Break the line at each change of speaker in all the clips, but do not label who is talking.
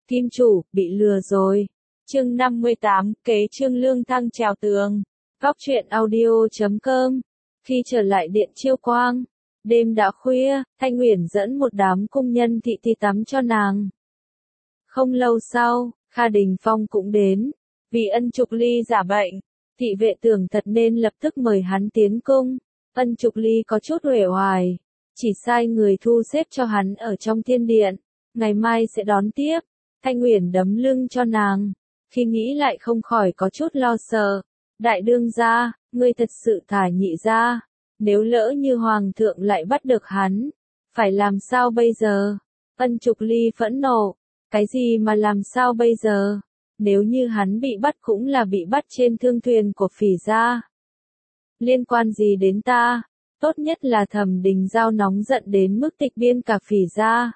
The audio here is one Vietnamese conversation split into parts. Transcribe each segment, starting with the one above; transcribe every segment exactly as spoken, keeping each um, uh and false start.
Kim chủ, bị lừa rồi. Chương năm mươi tám, kế Trương Lương Thăng trèo tường. Góc truyện audio chấm com. Khi trở lại điện Chiêu Quang, đêm đã khuya, Thanh Uyển dẫn một đám cung nhân thị thi tắm cho nàng. Không lâu sau, Kha Đình Phong cũng đến. Vì Ân Trục Ly giả bệnh, thị vệ tưởng thật nên lập tức mời hắn tiến cung. Ân Trục Ly có chút uể oải, chỉ sai người thu xếp cho hắn ở trong thiên điện, ngày mai sẽ đón tiếp. Thanh Uyển đấm lưng cho nàng, khi nghĩ lại không khỏi có chút lo sợ. Đại đương gia, ngươi thật sự thả nhị gia, nếu lỡ như hoàng thượng lại bắt được hắn, phải làm sao bây giờ? Ân Trục Ly phẫn nộ, cái gì mà làm sao bây giờ? Nếu như hắn bị bắt cũng là bị bắt trên thương thuyền của Phỉ gia. Liên quan gì đến ta? Tốt nhất là Thẩm Đình Giao nóng giận đến mức tịch biên cả Phỉ gia.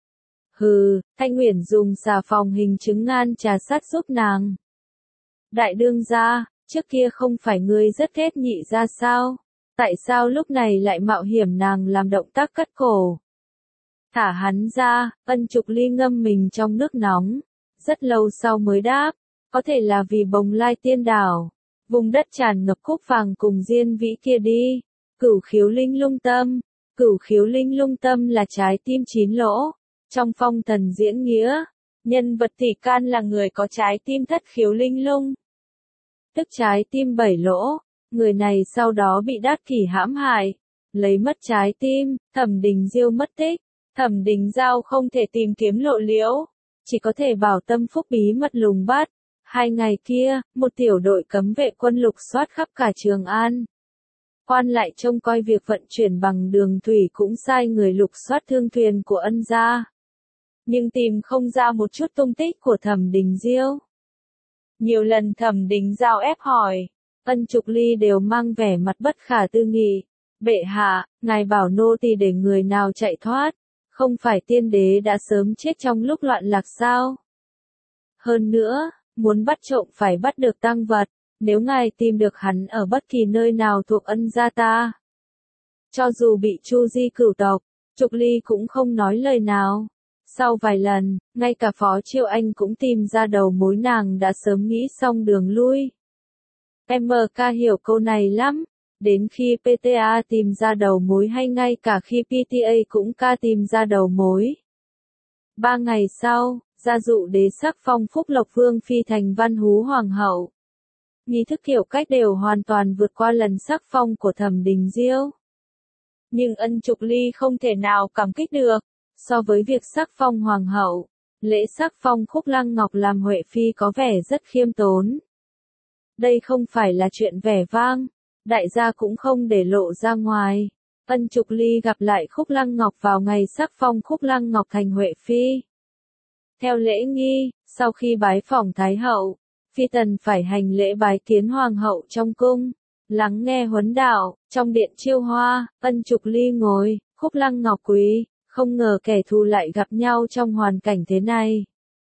Hừ, Thanh Uyển dùng xà phòng hình chứng ngan trà sát giúp nàng. Đại đương gia, trước kia không phải ngươi rất ghét nhị gia sao? Tại sao lúc này lại mạo hiểm nàng làm động tác cắt cổ? Thả hắn ra, Ân Trục Ly ngâm mình trong nước nóng. Rất lâu sau mới đáp, có thể là vì Bồng Lai Tiên Đảo, vùng đất tràn ngập cúc vàng cùng diên vĩ kia đi. Cửu khiếu linh lung tâm, cửu khiếu linh lung tâm là trái tim chín lỗ. Trong phong thần diễn nghĩa, nhân vật tỷ can là người có trái tim thất khiếu linh lung, tức trái tim bảy lỗ. Người này sau đó bị Đát Kỷ hãm hại, lấy mất trái tim. Thẩm Đình Diêu mất tích, Thẩm Đình Giao không thể tìm kiếm lộ liễu, chỉ có thể bảo Tâm Phúc bí mật lùng bắt. Hai ngày kia, một tiểu đội cấm vệ quân lục soát khắp cả Trường An. Quan lại trông coi việc vận chuyển bằng đường thủy cũng sai người lục soát thương thuyền của Ân gia, nhưng tìm không ra một chút tung tích của Thẩm Đình Diêu. Nhiều lần Thẩm Đình Giao ép hỏi, Ân Trục Ly đều mang vẻ mặt bất khả tư nghị. Bệ hạ, ngài bảo nô tỳ để người nào chạy thoát, không phải tiên đế đã sớm chết trong lúc loạn lạc sao? Hơn nữa, muốn bắt trộm phải bắt được tang vật, nếu ngài tìm được hắn ở bất kỳ nơi nào thuộc Ân gia ta, cho dù bị Chu Di cửu tộc, Trục Ly cũng không nói lời nào. Sau vài lần, ngay cả Phó Chiêu Anh cũng tìm ra đầu mối, nàng đã sớm nghĩ xong đường lui. em ca hiểu câu này lắm, đến khi pê tê a tìm ra đầu mối hay ngay cả khi pê tê a cũng ca tìm ra đầu mối. Ba ngày sau, gia dụ đế sắc phong Phúc Lộc Vương phi thành Văn Hú Hoàng hậu. Nghi thức kiểu cách đều hoàn toàn vượt qua lần sắc phong của Thẩm Đình Diêu. Nhưng Ân Trục Ly không thể nào cảm kích được. So với việc sắc phong hoàng hậu, lễ sắc phong Khúc Lăng Ngọc làm Huệ Phi có vẻ rất khiêm tốn. Đây không phải là chuyện vẻ vang, đại gia cũng không để lộ ra ngoài. Ân Trục Ly gặp lại Khúc Lăng Ngọc vào ngày sắc phong Khúc Lăng Ngọc thành Huệ Phi. Theo lễ nghi, sau khi bái phỏng Thái hậu, Phi tần phải hành lễ bái kiến hoàng hậu trong cung, lắng nghe huấn đạo. Trong điện Chiêu Hoa, Ân Trục Ly ngồi, Khúc Lăng Ngọc quỳ. Không ngờ kẻ thù lại gặp nhau trong hoàn cảnh thế này.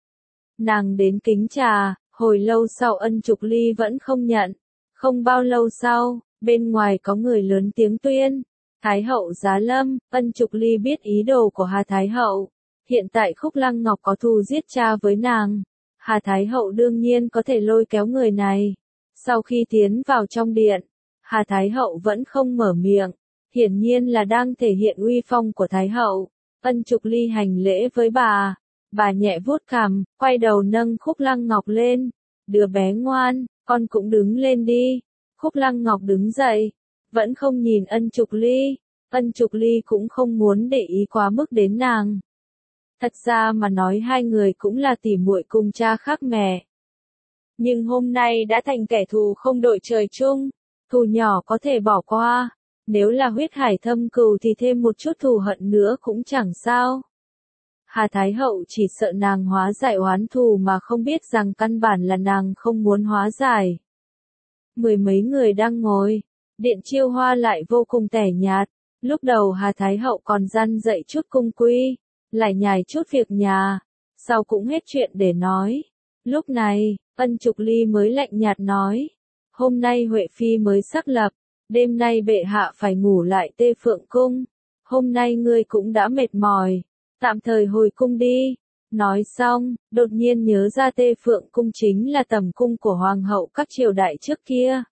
Nàng đến kính trà, hồi lâu sau Ân Trục Ly vẫn không nhận. Không bao lâu sau, bên ngoài có người lớn tiếng tuyên, Thái hậu giá lâm. Ân Trục Ly biết ý đồ của Hà Thái hậu. Hiện tại Khúc Lăng Ngọc có thù giết cha với nàng, Hà Thái hậu đương nhiên có thể lôi kéo người này. Sau khi tiến vào trong điện, Hà Thái hậu vẫn không mở miệng, hiển nhiên là đang thể hiện uy phong của Thái hậu. Ân Trục Ly hành lễ với bà, bà nhẹ vuốt cằm, quay đầu nâng Khúc Lăng Ngọc lên. Đứa bé ngoan, con cũng đứng lên đi. Khúc Lăng Ngọc đứng dậy, vẫn không nhìn Ân Trục Ly. Ân Trục Ly cũng không muốn để ý quá mức đến nàng. Thật ra mà nói hai người cũng là tỉ muội cùng cha khác mẹ. Nhưng hôm nay đã thành kẻ thù không đội trời chung, thù nhỏ có thể bỏ qua. Nếu là huyết hải thâm cừu thì thêm một chút thù hận nữa cũng chẳng sao. Hà Thái hậu chỉ sợ nàng hóa giải oán thù mà không biết rằng căn bản là nàng không muốn hóa giải. Mười mấy người đang ngồi, điện Chiêu Hoa lại vô cùng tẻ nhạt. Lúc đầu Hà Thái hậu còn răn dạy chút cung quy, lại nhài chút việc nhà, sau cũng hết chuyện để nói. Lúc này, Ân Trục Ly mới lạnh nhạt nói, hôm nay Huệ Phi mới xác lập. Đêm nay bệ hạ phải ngủ lại Tê Phượng Cung. Hôm nay ngươi cũng đã mệt mỏi, tạm thời hồi cung đi. Nói xong, đột nhiên nhớ ra Tê Phượng cung chính là tầm cung của hoàng hậu các triều đại trước kia.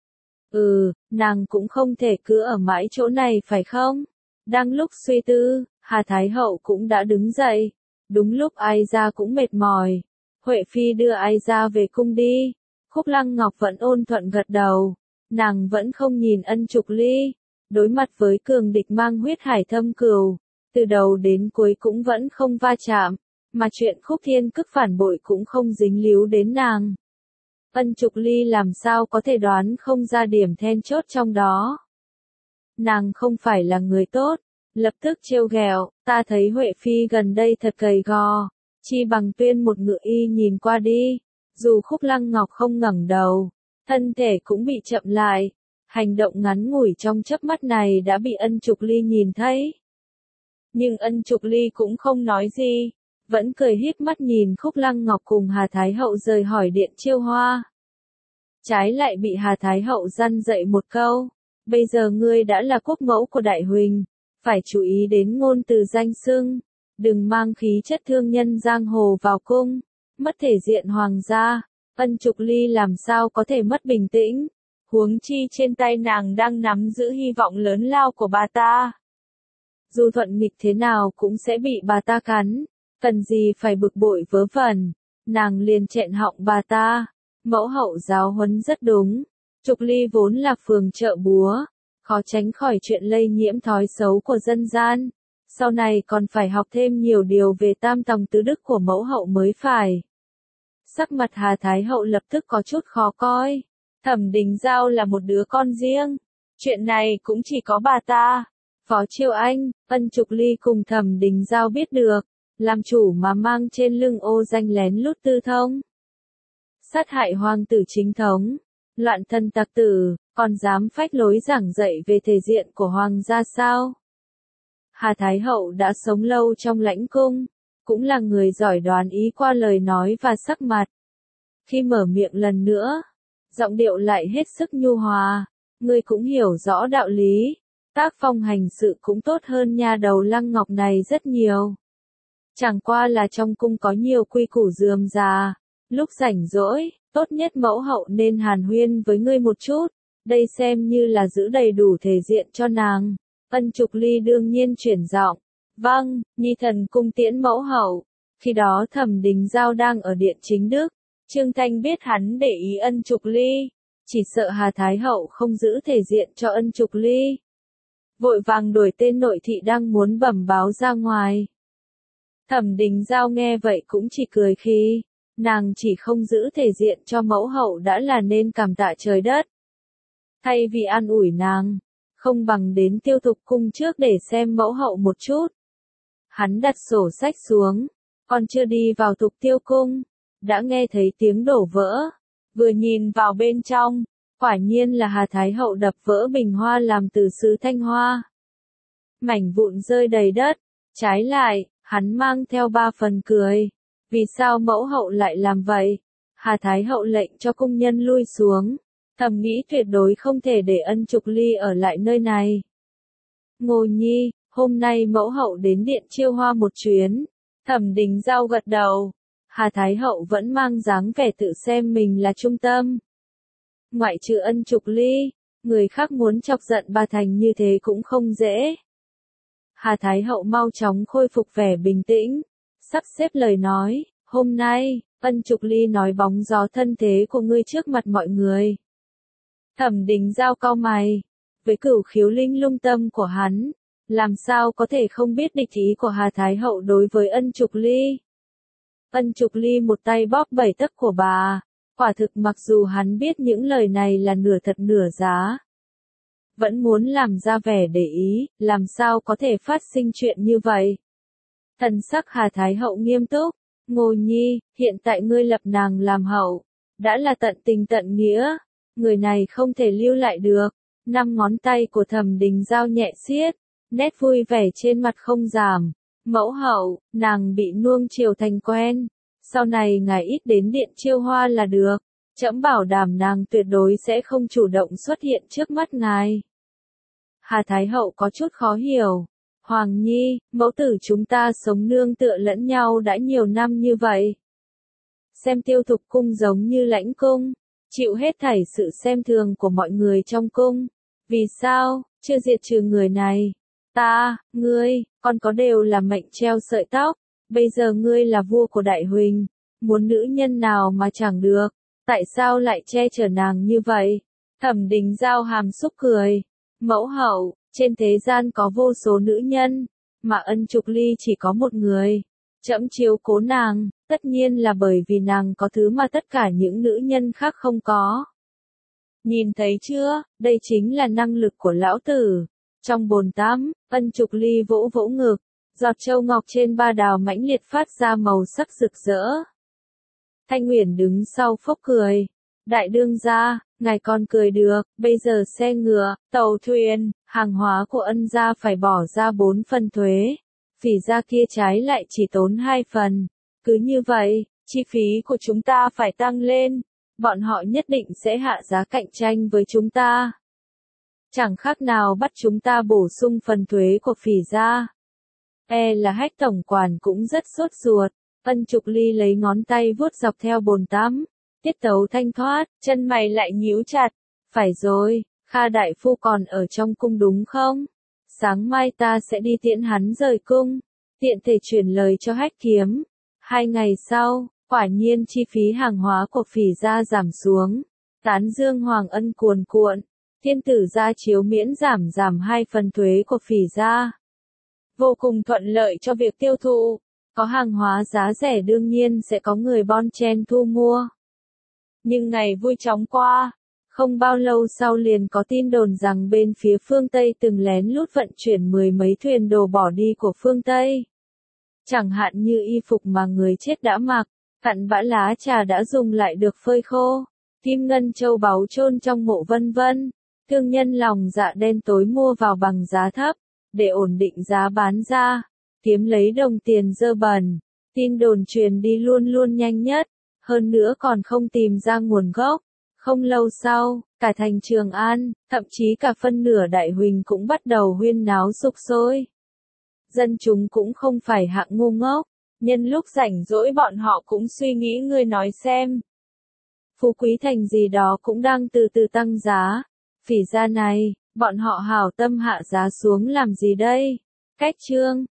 Ừ, nàng cũng không thể cứ ở mãi chỗ này phải không? Đang lúc suy tư, Hà Thái hậu cũng đã đứng dậy. Đúng lúc Ai Gia cũng mệt mỏi. Huệ Phi đưa Ai Gia về cung đi. Khúc Lăng Ngọc vẫn ôn thuận gật đầu. Nàng vẫn không nhìn Ân Trục Ly. Đối mặt với cường địch mang huyết hải thâm cừu. Từ đầu đến cuối cũng vẫn không va chạm. Mà chuyện Khúc Thiên Cức phản bội cũng không dính líu đến nàng. Ân Trục Ly làm sao có thể đoán không ra điểm then chốt trong đó. Nàng không phải là người tốt. Lập tức trêu ghẹo, ta thấy Huệ Phi gần đây thật gầy gò. Chi bằng tuyên một ngự y nhìn qua đi. Dù Khúc Lăng Ngọc không ngẩng đầu, thân thể cũng bị chậm lại. Hành động ngắn ngủi trong chớp mắt này đã bị Ân Trục Ly nhìn thấy. Nhưng Ân Trục Ly cũng không nói gì. Vẫn cười híp mắt nhìn Khúc Lăng Ngọc cùng Hà Thái hậu rời hỏi điện Chiêu Hoa. Trái lại bị Hà Thái hậu răn dạy một câu. Bây giờ ngươi đã là quốc mẫu của Đại Huỳnh. Phải chú ý đến ngôn từ danh xưng. Đừng mang khí chất thương nhân giang hồ vào cung. Mất thể diện hoàng gia. Ân Trục Ly làm sao có thể mất bình tĩnh. Huống chi trên tay nàng đang nắm giữ hy vọng lớn lao của bà ta. Dù thuận nghịch thế nào cũng sẽ bị bà ta cắn. Cần gì phải bực bội vớ vẩn. Nàng liền chẹn họng bà ta. Mẫu hậu giáo huấn rất đúng. Trục Ly vốn là phường chợ búa. Khó tránh khỏi chuyện lây nhiễm thói xấu của dân gian. Sau này còn phải học thêm nhiều điều về tam tòng tứ đức của mẫu hậu mới phải. Sắc mặt Hà Thái hậu lập tức có chút khó coi. Thẩm Đình Giao là một đứa con riêng. Chuyện này cũng chỉ có bà ta. Phó Chiêu Anh, Ân Trục Ly cùng Thẩm Đình Giao biết được. Làm chủ mà mang trên lưng ô danh lén lút tư thông. Sát hại hoàng tử chính thống. Loạn thân tặc tử, còn dám phách lối giảng dạy về thể diện của hoàng gia sao? Hà Thái hậu đã sống lâu trong lãnh cung, cũng là người giỏi đoán ý qua lời nói và sắc mặt. Khi mở miệng lần nữa, giọng điệu lại hết sức nhu hòa, ngươi cũng hiểu rõ đạo lý, tác phong hành sự cũng tốt hơn nha đầu Lăng Ngọc này rất nhiều. Chẳng qua là trong cung có nhiều quy củ rườm rà, lúc rảnh rỗi, tốt nhất mẫu hậu nên hàn huyên với ngươi một chút, đây xem như là giữ đầy đủ thể diện cho nàng. Ân Trục Ly đương nhiên chuyển giọng, vâng, nhi thần cung tiễn mẫu hậu. Khi đó Thẩm Đình Giao đang ở điện chính đức, Trương Thanh biết hắn để ý Ân Trục Ly, chỉ sợ Hà Thái hậu không giữ thể diện cho Ân Trục Ly. Vội vàng đổi tên nội thị đang muốn bẩm báo ra ngoài. Thẩm Đình Giao nghe vậy cũng chỉ cười khi, nàng chỉ không giữ thể diện cho mẫu hậu đã là nên cảm tạ trời đất. Thay vì an ủi nàng, không bằng đến Tiêu Thục cung trước để xem mẫu hậu một chút. Hắn đặt sổ sách xuống, còn chưa đi vào Thục Tiêu cung, đã nghe thấy tiếng đổ vỡ. Vừa nhìn vào bên trong, quả nhiên là Hà Thái hậu đập vỡ bình hoa làm từ sứ thanh hoa. Mảnh vụn rơi đầy đất, trái lại, hắn mang theo ba phần cười. Vì sao mẫu hậu lại làm vậy? Hà Thái hậu lệnh cho cung nhân lui xuống. Thầm nghĩ tuyệt đối không thể để Ân Trục Ly ở lại nơi này. Ngô Nhi, hôm nay mẫu hậu đến điện Chiêu Hoa một chuyến. Thẩm Đình Giao gật đầu. Hà Thái hậu vẫn mang dáng vẻ tự xem mình là trung tâm. Ngoại trừ Ân Trục Ly, người khác muốn chọc giận bà thành như thế cũng không dễ. Hà Thái hậu mau chóng khôi phục vẻ bình tĩnh, sắp xếp lời nói, hôm nay, Ân Trục Ly nói bóng gió thân thế của ngươi trước mặt mọi người. Thẩm Đình Giao cau mày, với cửu khiếu linh lung tâm của hắn, làm sao có thể không biết địch ý của Hà Thái hậu đối với Ân Trục Ly. Ân Trục Ly một tay bóp bảy tấc của bà, quả thực mặc dù hắn biết những lời này là nửa thật nửa giá. Vẫn muốn làm ra vẻ để ý, làm sao có thể phát sinh chuyện như vậy. Thần sắc Hà Thái hậu nghiêm túc, Ngô Nhi, hiện tại ngươi lập nàng làm hậu, đã là tận tình tận nghĩa, người này không thể lưu lại được. Năm ngón tay của Thẩm Đình Giao nhẹ siết, nét vui vẻ trên mặt không giảm. Mẫu hậu, nàng bị nuông chiều thành quen, sau này ngài ít đến điện Chiêu Hoa là được, trẫm bảo đảm nàng tuyệt đối sẽ không chủ động xuất hiện trước mắt ngài. Hà Thái hậu có chút khó hiểu, Hoàng Nhi, mẫu tử chúng ta sống nương tựa lẫn nhau đã nhiều năm như vậy. Xem Tiêu Thục cung giống như lãnh cung, chịu hết thảy sự xem thường của mọi người trong cung. Vì sao, chưa diệt trừ người này? Ta, ngươi, con có đều là mệnh treo sợi tóc, bây giờ ngươi là vua của Đại Huỳnh, muốn nữ nhân nào mà chẳng được, tại sao lại che chở nàng như vậy? Thẩm Đình Giao hàm xúc cười, mẫu hậu, trên thế gian có vô số nữ nhân, mà Ân Trục Ly chỉ có một người. Trẫm chiếu cố nàng, tất nhiên là bởi vì nàng có thứ mà tất cả những nữ nhân khác không có. Nhìn thấy chưa, đây chính là năng lực của lão tử. Trong bồn tắm, Ân Trục Ly vỗ vỗ ngực, giọt châu ngọc trên ba đào mãnh liệt phát ra màu sắc rực rỡ. Thanh Uyển đứng sau phốc cười. Đại đương gia, ngài còn cười được, bây giờ xe ngựa, tàu thuyền, hàng hóa của Ân gia phải bỏ ra bốn phần thuế. Phỉ gia kia trái lại chỉ tốn hai phần. Cứ như vậy, chi phí của chúng ta phải tăng lên. Bọn họ nhất định sẽ hạ giá cạnh tranh với chúng ta. Chẳng khác nào bắt chúng ta bổ sung phần thuế của Phỉ gia. E là Hách tổng quản cũng rất sốt ruột. Ân Trục Ly lấy ngón tay vuốt dọc theo bồn tắm. Tiết tấu thanh thoát, chân mày lại nhíu chặt. Phải rồi, Kha đại phu còn ở trong cung đúng không? Sáng mai ta sẽ đi tiễn hắn rời cung. Tiện thể chuyển lời cho Hách Kiếm. Hai ngày sau, quả nhiên chi phí hàng hóa của Phỉ gia giảm xuống. Tán dương Hoàng Ân cuồn cuộn. Thiên tử gia chiếu miễn giảm giảm hai phần thuế của Phỉ gia. Vô cùng thuận lợi cho việc tiêu thụ. Có hàng hóa giá rẻ đương nhiên sẽ có người bon chen thu mua. Nhưng ngày vui chóng qua. Không bao lâu sau liền có tin đồn rằng bên phía phương Tây từng lén lút vận chuyển mười mấy thuyền đồ bỏ đi của phương Tây. Chẳng hạn như y phục mà người chết đã mặc, cặn bã lá trà đã dùng lại được phơi khô, kim ngân châu báu chôn trong mộ vân vân. Thương nhân lòng dạ đen tối mua vào bằng giá thấp, để ổn định giá bán ra, kiếm lấy đồng tiền dơ bẩn. Tin đồn truyền đi luôn luôn nhanh nhất, hơn nữa còn không tìm ra nguồn gốc. Không lâu sau, cả thành Trường An, thậm chí cả phân nửa Đại Huỳnh cũng bắt đầu huyên náo sục sôi. Dân chúng cũng không phải hạng ngu ngốc, nhân lúc rảnh rỗi bọn họ cũng suy nghĩ ngươi nói xem. Phú Quý Thành gì đó cũng đang từ từ tăng giá. Phỉ gia này, bọn họ hảo tâm hạ giá xuống làm gì đây? Cách chương